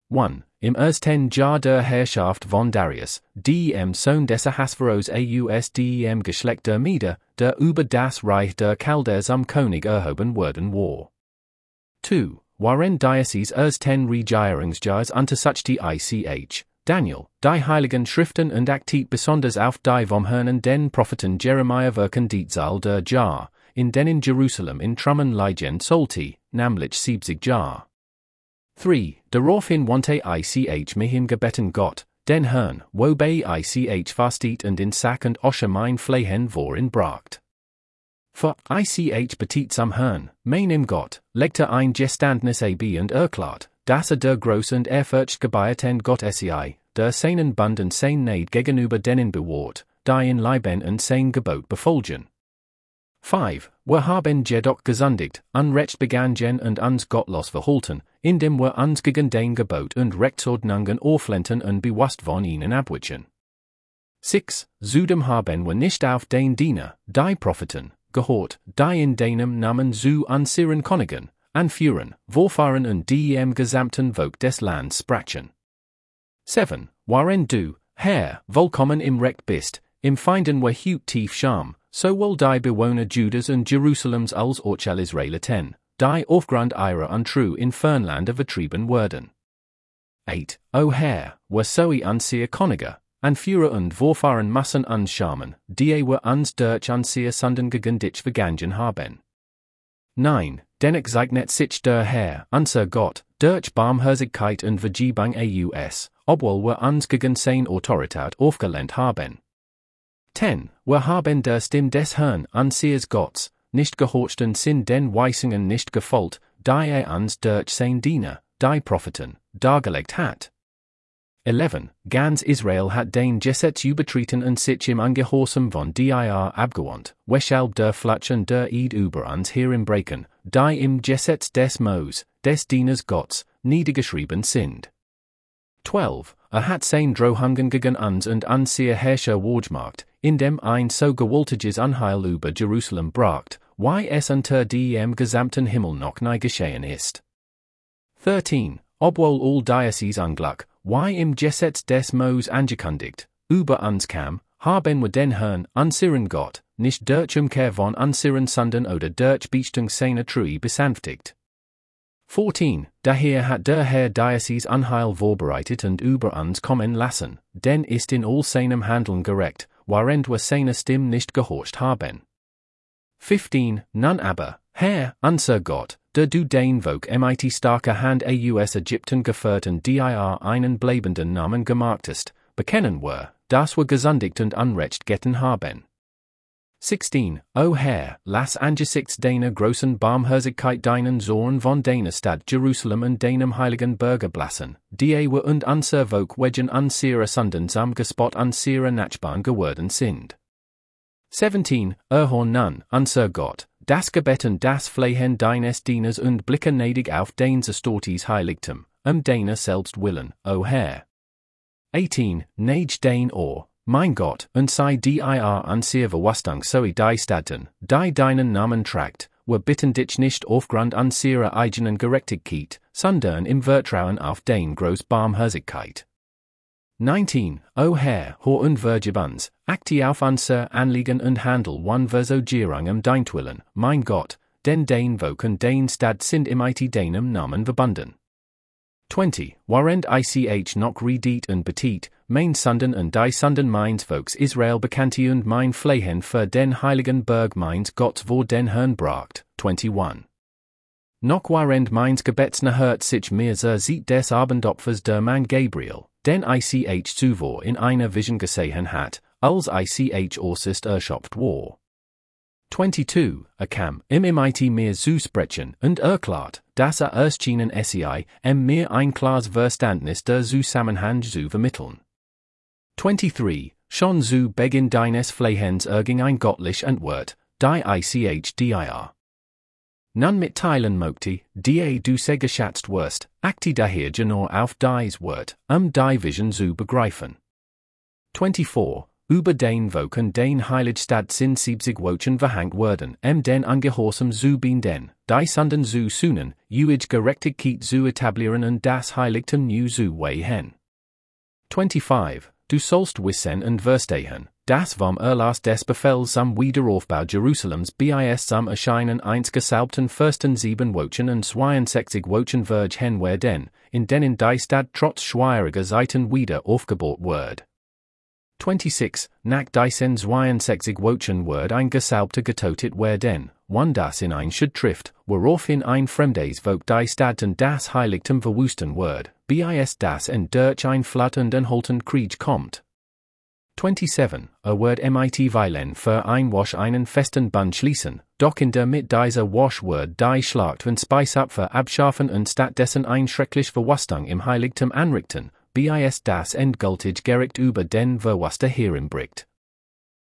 1. Im ersten Jahr der Herrschaft von Darius, dem Sohn des Ahasveros aus dem Geschlecht der Meder, der über das Reich der Chalders am König erhoben worden war. 2. Waren dieses ersten Regierungsjahres unter such die Ich, Daniel, die Heiligen Schriften und achtet besonders auf die vom Herrn den Propheten Jeremiah wirken die Zahl der Jahr, in denen Jerusalem in Trummen liegen sollte, nämlich 70 Jahr. 3. Daraufhin wandte ich mich im Gebeten Gott, den Herrn, wobei ich fastet und in Sack und Osche mein Flehen vorin bracht. Für ich betit am Herrn, mein im Gott, legte ein Gestandnis ab und erklärt, dass der groß und ehrfurchtgebieten Gott sei, der seinen Bund und sein Neid gegenüber denen bewahrt, die in Leben und sein Gebot befolgen. 5. Wir haben jedoch gesündigt, Unrecht begangen und uns gottlos verhalten, indem wir uns gegen den Gebot und Rechtsordnungen auflehnten und bewusst von ihnen abwichen. 6. Zudem haben wir nicht auf den Diener, die Propheten, gehört, die in deinem Namen zu unseren Königen, anführen, vorfahren und die im gesamten Volk des Landes sprachen. 7. Waren du, Herr, vollkommen im Recht bist, im Feinden wir hut tief Scham, so wohl die Bewohner Judas und Jerusalems als auch all Israeliten, die aufgrund ihrer Untrue in Fernlande vertrieben wurden. 8. O Herr, wir soi unsere Könige, Anführer und vorfahren Massen uns Schamen, die wir uns durch unsere Sünden gegen dich vergangen haben. 9. Denn ich segnet sich der Herr, unser Gott, durch Barmherzigkeit und Vergebung aus, obwohl wir uns gegen sein Autorität aufgelehnt haben. 10. Wir haben der Stimme des Herrn, unseres Gottes, nicht gehorcht und sind den Weisungen nicht gefolgt, die uns durch sein Diener, die Propheten, dargelegt hat. 11. Ganz Israel hat den Gesetz übertreten und sich im Ungehorsam von dir abgewandt, weshalb der Fluch und der Eid über uns hereinbrechen, die im Gesetz des Mos, des Dieners Gottes, niedergeschrieben sind. 12. Hat sein Drohungen gegen uns und unsere Herrscher wahrgemacht, indem ein so gewaltiges Unheil über Jerusalem bracht, wie es unter dem gesamten Himmel noch nie geschehen ist. 13. Obwohl all dieses Unglück, wie im Gesetz des Mos angekündigt, über uns kam, haben wir den Herrn, unseren Gott, nicht durch Umkehr von unseren Sünden oder durch Beichtung seiner Treue besänftigt. 14. Daher hat der Herr dieses Unheil vorbereitet und über uns kommen lassen, denn ist in all seinem Handeln gerecht, während wir seiner Stimme nicht gehorcht haben. 15. Nun aber, Herr, unser Gott, der du den Volk mit starker Hand aus Ägypten geführt und dir einen bleibenden Namen gemachtest, bekennen wir, dass wir gesündigt und Unrecht getan haben. 16. O Herr, lass angesichts deiner großen Barmherzigkeit deinen Zorn von deiner Stadt Jerusalem und deinem heiligen Bürger blassen, die wir und unser Volk wegen unsere Sünden am Gespott unsere Nachbarn geworden sind. 17. Erhorn nun, unser Gott, das Gebet und das Flehen deines Dieners und blicke gnädig auf dein Stortis Heiligtum, deiner selbst willen, O Herr. 18. Neige dein Ohr, mein Gott, und sei dir unsere Verwüstung sowie die Staaten, die deinen Namen tragt, wir bitten dich nicht aufgrund unserer eigenen Gerechtigkeit, sondern im Vertrauen auf dein groß Barmherzigkeit. 19. O Herr, hör und vergib uns, achte auf unser Anliegen und handel wann wir so gieren deintwillen, mein Gott, denn dein Volk und dein Stadt sind im deinem Namen verbunden. 20. Während ich noch redet und betit, mein Sünden und die Sünden meins Volks Israel bekannte und mein Flehen für den heiligen Berg meins Gott vor den Herrn bracht. 21. Noch während meins Gebets hört sich mir sieht des Abendopfers der Mann Gabriel, den ich zuvor in einer Vision gesehen hat, als ich äußerst erschöpft war. 22. Kam mit mir zu sprechen und erklärt, dass erschienen sei, mir ein klares Verständnis der Zusammenhang zu vermitteln. 23. Schon zu Beginn deines Flehens erging ein göttlich Antwort, die ich dir nun mitteilen möchte, die du sehr geschätzt wirst, achte daher genau auf dies Wort, die Vision zu begreifen. 24. über den Woken den Heiligstad sin siebzig Wochen verhangt werden, den Ungehorsam zu binden, die Sunden zu sühnen, uig Gerechtigkeit zu etablieren und das Heiligtum new zu weihen. 25. Du sollst wissen und verstehen, das vom Erlass des Befehls zum Wiederaufbau Jerusalems bis zum Erscheinen eins gesalbten Fürsten 7 Wochen und 62 Wochen vergehen werden, in denen die Stadt trotz schwieriger Zeiten wieder aufgebaut wird. 26. Nach diesen 62 Wochen wird ein Gesalbter getötet werden, wann das in ein Schuld trifft, woraufhin ein fremdes Volk die Stadt und das Heiligtum verwüsten wird, bis das und durch ein Flood und anhaltend Krieg kommt. 27. Wird mit Weilen für ein Wasch einen festen Band schließen, doch in der mit dieser Wasch wird die Schlacht und Speisopfer abschaffen und stattdessen ein schrecklich Verwüstung im Heiligtum anrichten, bis das endgültig Gericht über den Verwüster heranbricht.